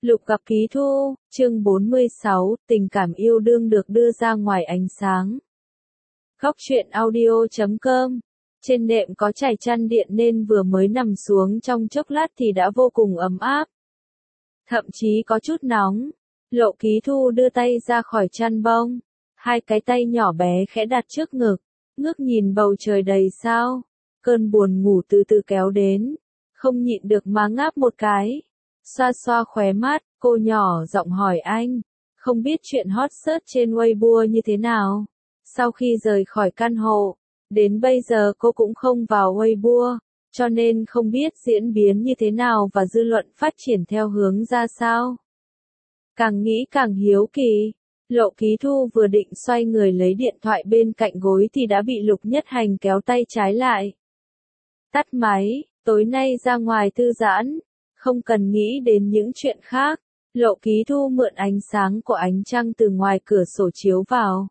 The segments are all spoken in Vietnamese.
Lục gặp Ký Thu, chương 46, tình cảm yêu đương được đưa ra ngoài ánh sáng. Góc truyện audio.com. Trên nệm có trải chăn điện nên vừa mới nằm xuống trong chốc lát thì đã vô cùng ấm áp. Thậm chí có chút nóng. Lộ Ký Thu đưa tay ra khỏi chăn bông. Hai cái tay nhỏ bé khẽ đặt trước ngực. Ngước nhìn bầu trời đầy sao. Cơn buồn ngủ từ từ kéo đến. Không nhịn được mà ngáp một cái. Xoa xoa khóe mắt, cô nhỏ giọng hỏi anh, không biết chuyện hot search trên Weibo như thế nào. Sau khi rời khỏi căn hộ, đến bây giờ cô cũng không vào Weibo, cho nên không biết diễn biến như thế nào và dư luận phát triển theo hướng ra sao. Càng nghĩ càng hiếu kỳ, Lộ Ký Thu vừa định xoay người lấy điện thoại bên cạnh gối thì đã bị Lục Nhất Hành kéo tay trái lại. Tắt máy, tối nay ra ngoài thư giãn. Không cần nghĩ đến những chuyện khác, Lộ Ký Thu mượn ánh sáng của ánh trăng từ ngoài cửa sổ chiếu vào.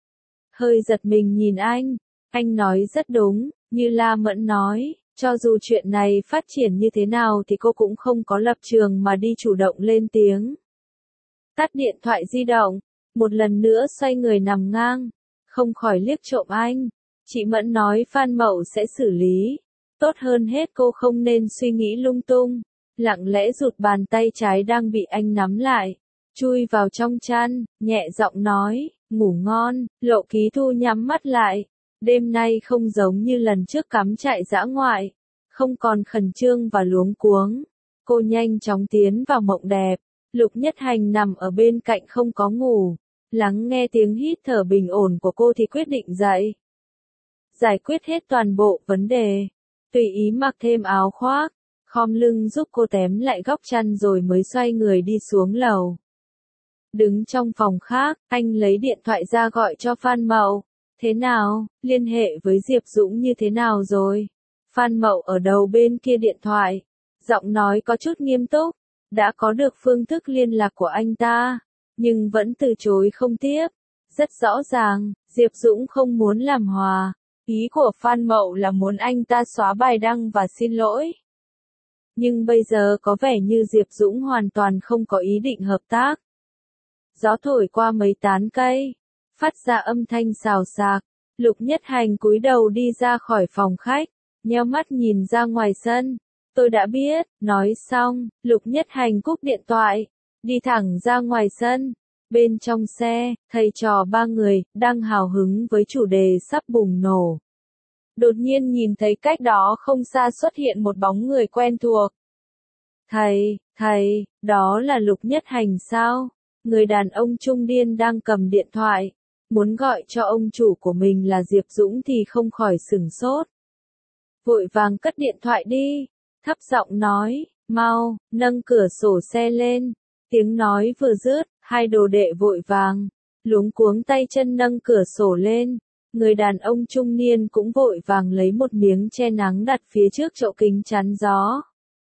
Hơi giật mình nhìn anh nói rất đúng, như La Mẫn nói, cho dù chuyện này phát triển như thế nào thì cô cũng không có lập trường mà đi chủ động lên tiếng. Tắt điện thoại di động, một lần nữa xoay người nằm ngang, không khỏi liếc trộm anh. Chị Mẫn nói Phan Mậu sẽ xử lý, tốt hơn hết cô không nên suy nghĩ lung tung. Lặng lẽ rụt bàn tay trái đang bị anh nắm lại, chui vào trong chăn, nhẹ giọng nói, ngủ ngon. Lộ Ký Thu nhắm mắt lại, đêm nay không giống như lần trước cắm trại dã ngoại, không còn khẩn trương và luống cuống. Cô nhanh chóng tiến vào mộng đẹp. Lục Nhất Hành nằm ở bên cạnh không có ngủ, lắng nghe tiếng hít thở bình ổn của cô thì quyết định dậy. Giải quyết hết toàn bộ vấn đề, tùy ý mặc thêm áo khoác. Khom lưng giúp cô tém lại góc chăn rồi mới xoay người đi xuống lầu. Đứng trong phòng khác, anh lấy điện thoại ra gọi cho Phan Mậu. Thế nào, liên hệ với Diệp Dũng như thế nào rồi? Phan Mậu ở đầu bên kia điện thoại, giọng nói có chút nghiêm túc, đã có được phương thức liên lạc của anh ta, nhưng vẫn từ chối không tiếp. Rất rõ ràng, Diệp Dũng không muốn làm hòa, ý của Phan Mậu là muốn anh ta xóa bài đăng và xin lỗi. Nhưng bây giờ có vẻ như Diệp Dũng hoàn toàn không có ý định hợp tác. Gió thổi qua mấy tán cây, phát ra âm thanh xào xạc. Lục Nhất Hành cúi đầu đi ra khỏi phòng khách, nheo mắt nhìn ra ngoài sân. Tôi đã biết, nói xong, Lục Nhất Hành cúp điện thoại, đi thẳng ra ngoài sân. Bên trong xe, thầy trò ba người, đang hào hứng với chủ đề sắp bùng nổ. Đột nhiên nhìn thấy cách đó không xa xuất hiện một bóng người quen thuộc. Thầy, đó là Lục Nhất Hành sao? Người đàn ông trung niên đang cầm điện thoại, muốn gọi cho ông chủ của mình là Diệp Dũng thì không khỏi sửng sốt. Vội vàng cất điện thoại đi, thấp giọng nói, mau, nâng cửa sổ xe lên. Tiếng nói vừa dứt, hai đồ đệ vội vàng, luống cuống tay chân nâng cửa sổ lên. Người đàn ông trung niên cũng vội vàng lấy một miếng che nắng đặt phía trước chậu kính chắn gió.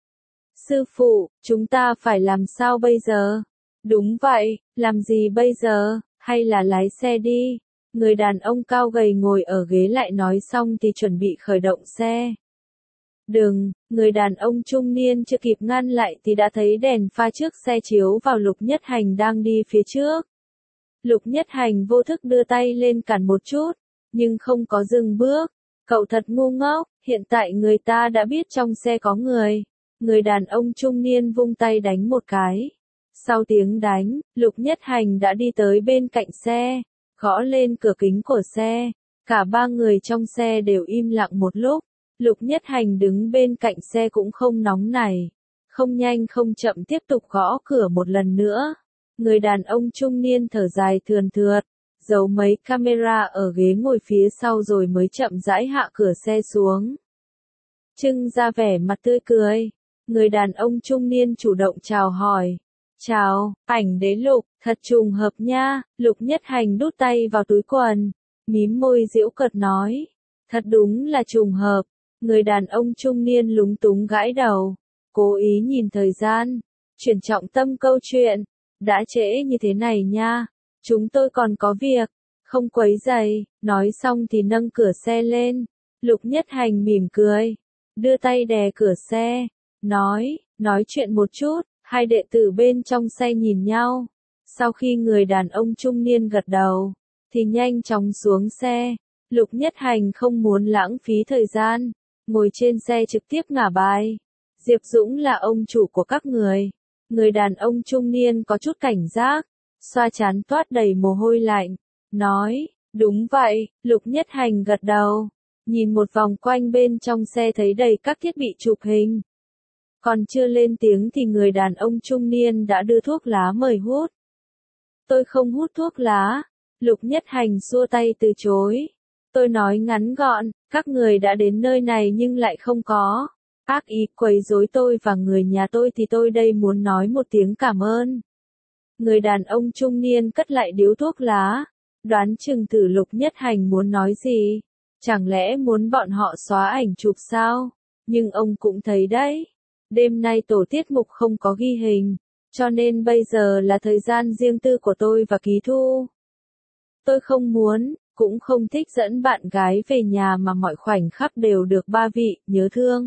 Sư phụ, chúng ta phải làm sao bây giờ? Đúng vậy, làm gì bây giờ, hay là lái xe đi? Người đàn ông cao gầy ngồi ở ghế lại nói xong thì chuẩn bị khởi động xe. Đừng, người đàn ông trung niên chưa kịp ngăn lại thì đã thấy đèn pha trước xe chiếu vào Lục Nhất Hành đang đi phía trước. Lục Nhất Hành vô thức đưa tay lên cản một chút, nhưng không có dừng bước. Cậu thật ngu ngốc, hiện tại người ta đã biết trong xe có người. Người đàn ông trung niên vung tay đánh một cái. Sau tiếng đánh, Lục Nhất Hành đã đi tới bên cạnh xe, gõ lên cửa kính của xe. Cả ba người trong xe đều im lặng một lúc. Lục Nhất Hành đứng bên cạnh xe cũng không nóng nảy, không nhanh không chậm tiếp tục gõ cửa một lần nữa. Người đàn ông trung niên thở dài thườn thượt, giấu mấy camera ở ghế ngồi phía sau rồi mới chậm rãi hạ cửa xe xuống. Trưng ra vẻ mặt tươi cười, người đàn ông trung niên chủ động chào hỏi. Chào, ảnh đế Lục, thật trùng hợp nha. Lục Nhất Hành đút tay vào túi quần, mím môi giễu cợt nói. Thật đúng là trùng hợp. Người đàn ông trung niên lúng túng gãi đầu, cố ý nhìn thời gian, chuyển trọng tâm câu chuyện. Đã trễ như thế này nha, chúng tôi còn có việc, không quấy rầy. Nói xong thì nâng cửa xe lên. Lục Nhất Hành mỉm cười, đưa tay đè cửa xe, nói chuyện một chút, Hai đệ tử bên trong xe nhìn nhau. Sau khi người đàn ông trung niên gật đầu, thì nhanh chóng xuống xe. Lục Nhất Hành không muốn lãng phí thời gian, ngồi trên xe trực tiếp ngả bài. Diệp Dũng là ông chủ của các người. Người đàn ông trung niên có chút cảnh giác, xoa trán toát đầy mồ hôi lạnh, nói, đúng vậy. Lục Nhất Hành gật đầu, nhìn một vòng quanh bên trong xe thấy đầy các thiết bị chụp hình. Còn chưa lên tiếng thì người đàn ông trung niên đã đưa thuốc lá mời hút. Tôi không hút thuốc lá. Lục Nhất Hành xua tay từ chối. Tôi nói ngắn gọn, các người đã đến nơi này nhưng lại không có ác ý quấy rối tôi và người nhà tôi thì tôi đây muốn nói một tiếng cảm ơn. Người đàn ông trung niên cất lại điếu thuốc lá, đoán chừng thử Lục Nhất Hành muốn nói gì. Chẳng lẽ muốn bọn họ xóa ảnh chụp sao? Nhưng ông cũng thấy đấy, đêm nay tổ tiết mục không có ghi hình, cho nên bây giờ là thời gian riêng tư của tôi và Ký Thu. Tôi không muốn, cũng không thích dẫn bạn gái về nhà mà mọi khoảnh khắc đều được ba vị nhớ thương.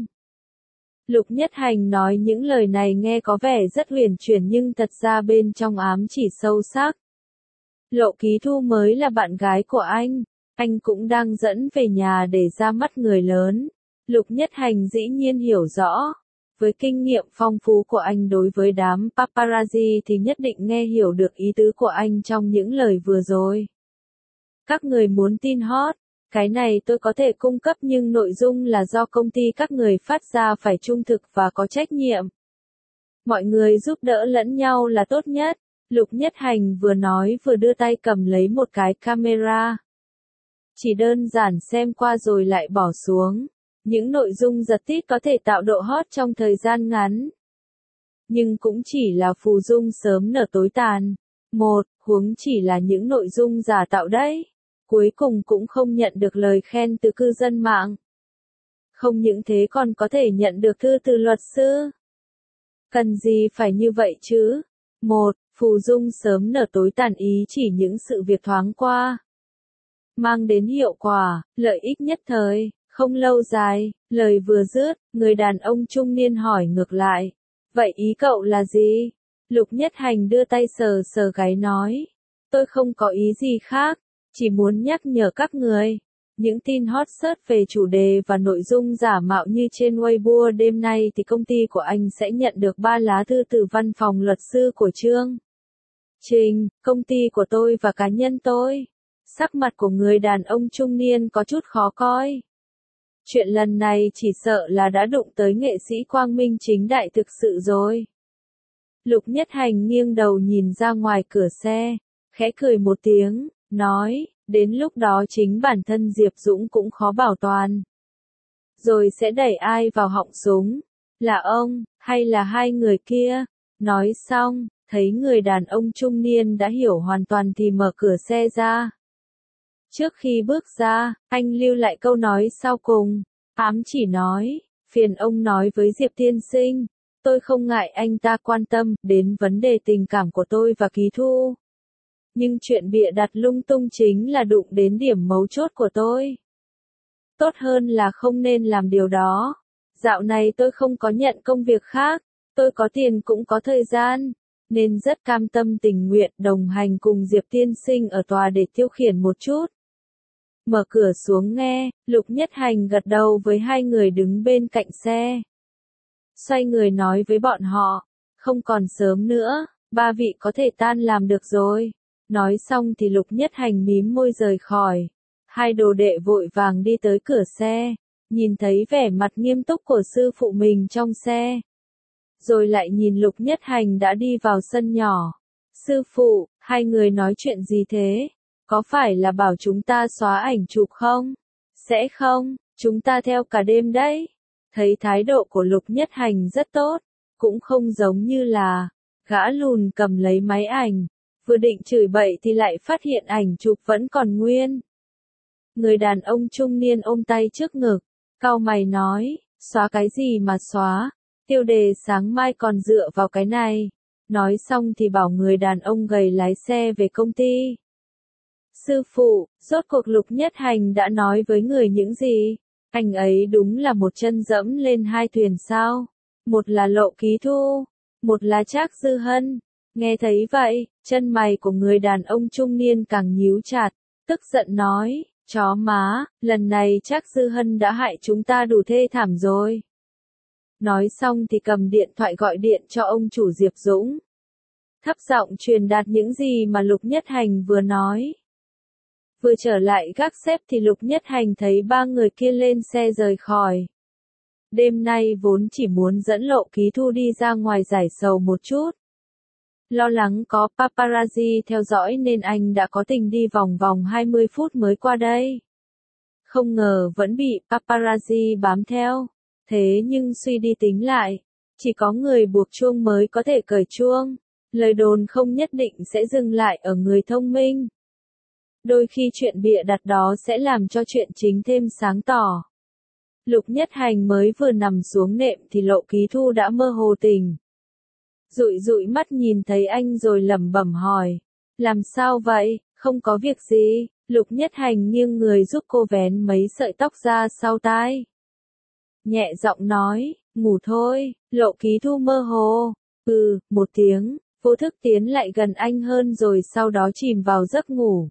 Lục Nhất Hành nói những lời này nghe có vẻ rất huyền chuyển nhưng thật ra bên trong ám chỉ sâu sắc. Lộ Ký Thu mới là bạn gái của anh cũng đang dẫn về nhà để ra mắt người lớn. Lục Nhất Hành dĩ nhiên hiểu rõ. Với kinh nghiệm phong phú của anh đối với đám paparazzi thì nhất định nghe hiểu được ý tứ của anh trong những lời vừa rồi. Các người muốn tin hot, cái này tôi có thể cung cấp nhưng nội dung là do công ty các người phát ra phải trung thực và có trách nhiệm. Mọi người giúp đỡ lẫn nhau là tốt nhất. Lục Nhất Hành vừa nói vừa đưa tay cầm lấy một cái camera. Chỉ đơn giản xem qua rồi lại bỏ xuống. Những nội dung giật tít có thể tạo độ hot trong thời gian ngắn. Nhưng cũng chỉ là phù dung sớm nở tối tàn. Huống chỉ là những nội dung giả tạo đấy. Cuối cùng cũng không nhận được lời khen từ cư dân mạng. Không những thế còn có thể nhận được thư từ luật sư. Cần gì phải như vậy chứ? Phù dung sớm nở tối tàn ý chỉ những sự việc thoáng qua. Mang đến hiệu quả, lợi ích nhất thời, không lâu dài. Lời vừa dứt, người đàn ông trung niên hỏi ngược lại. Vậy ý cậu là gì? Lục Nhất Hành đưa tay sờ sờ gáy nói. Tôi không có ý gì khác, chỉ muốn nhắc nhở các người. Những tin hot search về chủ đề và nội dung giả mạo như trên Weibo đêm nay thì công ty của anh sẽ nhận được 3 lá thư từ văn phòng luật sư của Trương Trình, công ty của tôi và cá nhân tôi. Sắc mặt của người đàn ông trung niên có chút khó coi. Chuyện lần này chỉ sợ là đã đụng tới nghệ sĩ quang minh chính đại thực sự rồi. Lục Nhất Hành nghiêng đầu nhìn ra ngoài cửa xe, khẽ cười một tiếng, nói, đến lúc đó chính bản thân Diệp Dũng cũng khó bảo toàn. Rồi sẽ đẩy ai vào họng súng? Là ông, hay là hai người kia? Nói xong, thấy người đàn ông trung niên đã hiểu hoàn toàn thì mở cửa xe ra. Trước khi bước ra, anh lưu lại câu nói sau cùng, ám chỉ nói, phiền ông nói với Diệp tiên sinh, tôi không ngại anh ta quan tâm đến vấn đề tình cảm của tôi và Ký Thu. Nhưng chuyện bịa đặt lung tung chính là đụng đến điểm mấu chốt của tôi. Tốt hơn là không nên làm điều đó. Dạo này tôi không có nhận công việc khác, tôi có tiền cũng có thời gian, nên rất cam tâm tình nguyện đồng hành cùng Diệp tiên sinh ở tòa để tiêu khiển một chút. Mở cửa xuống nghe, Lục Nhất Hành gật đầu với hai người đứng bên cạnh xe. Xoay người nói với bọn họ, không còn sớm nữa, ba vị có thể tan làm được rồi. Nói xong thì Lục Nhất Hành mím môi rời khỏi. Hai đồ đệ vội vàng đi tới cửa xe, nhìn thấy vẻ mặt nghiêm túc của sư phụ mình trong xe. Rồi lại nhìn Lục Nhất Hành đã đi vào sân nhỏ. Sư phụ, hai người nói chuyện gì thế? Có phải là bảo chúng ta xóa ảnh chụp không? Sẽ không, chúng ta theo cả đêm đấy. Thấy thái độ của Lục Nhất Hành rất tốt, cũng không giống như là gã lùn cầm lấy máy ảnh, vừa định chửi bậy thì lại phát hiện ảnh chụp vẫn còn nguyên. Người đàn ông trung niên ôm tay trước ngực, cau mày nói, xóa cái gì mà xóa, tiêu đề sáng mai còn dựa vào cái này. Nói xong thì bảo người đàn ông gầy lái xe về công ty. Sư phụ, rốt cuộc Lục Nhất Hành đã nói với người những gì? Anh ấy đúng là một chân dẫm lên hai thuyền sao? Một là Lộ Ký Thu, một là Trác Dư Hân. Nghe thấy vậy, chân mày của người đàn ông trung niên càng nhíu chặt, tức giận nói, chó má, lần này Trác Dư Hân đã hại chúng ta đủ thê thảm rồi. Nói xong thì cầm điện thoại gọi điện cho ông chủ Diệp Dũng. Thấp giọng truyền đạt những gì mà Lục Nhất Hành vừa nói. Vừa trở lại gác xếp thì Lục Nhất Hành thấy ba người kia lên xe rời khỏi. Đêm nay vốn chỉ muốn dẫn Lộ Ký Thu đi ra ngoài giải sầu một chút. Lo lắng có paparazzi theo dõi nên anh đã có tình đi vòng vòng 20 phút mới qua đây. Không ngờ vẫn bị paparazzi bám theo. Thế nhưng suy đi tính lại, chỉ có người buộc chuông mới có thể cởi chuông. Lời đồn không nhất định sẽ dừng lại ở người thông minh. Đôi khi chuyện bịa đặt đó sẽ làm cho chuyện chính thêm sáng tỏ. Lục Nhất Hành mới vừa nằm xuống nệm thì Lộ Ký Thu đã mơ hồ tỉnh. Dụi dụi mắt nhìn thấy anh rồi lẩm bẩm hỏi. Làm sao vậy, không có việc gì. Lục Nhất Hành nghiêng người giúp cô vén mấy sợi tóc ra sau tai. Nhẹ giọng nói, ngủ thôi. Lộ Ký Thu mơ hồ. Một tiếng, vô thức tiến lại gần anh hơn rồi sau đó chìm vào giấc ngủ.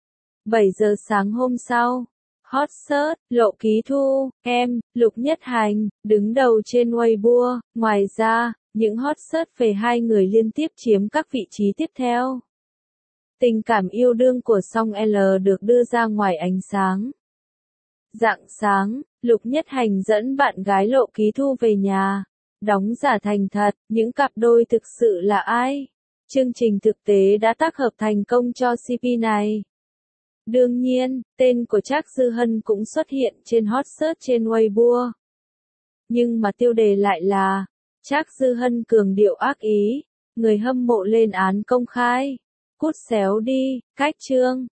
7 giờ sáng hôm sau. Hot search, Lộ Ký Thu, em, Lục Nhất Hành, đứng đầu trên Weibo. Ngoài ra, những hot search về hai người liên tiếp chiếm các vị trí tiếp theo. Tình cảm yêu đương của Song L được đưa ra ngoài ánh sáng. Rạng sáng, Lục Nhất Hành dẫn bạn gái Lộ Ký Thu về nhà. Đóng giả thành thật, những cặp đôi thực sự là ai? Chương trình thực tế đã tác hợp thành công cho CP này. Đương nhiên, tên của Trác Dư Hân cũng xuất hiện trên hot search trên Weibo. Nhưng mà tiêu đề lại là Trác Dư Hân cường điệu ác ý, người hâm mộ lên án công khai. Cút xéo đi, cách chương.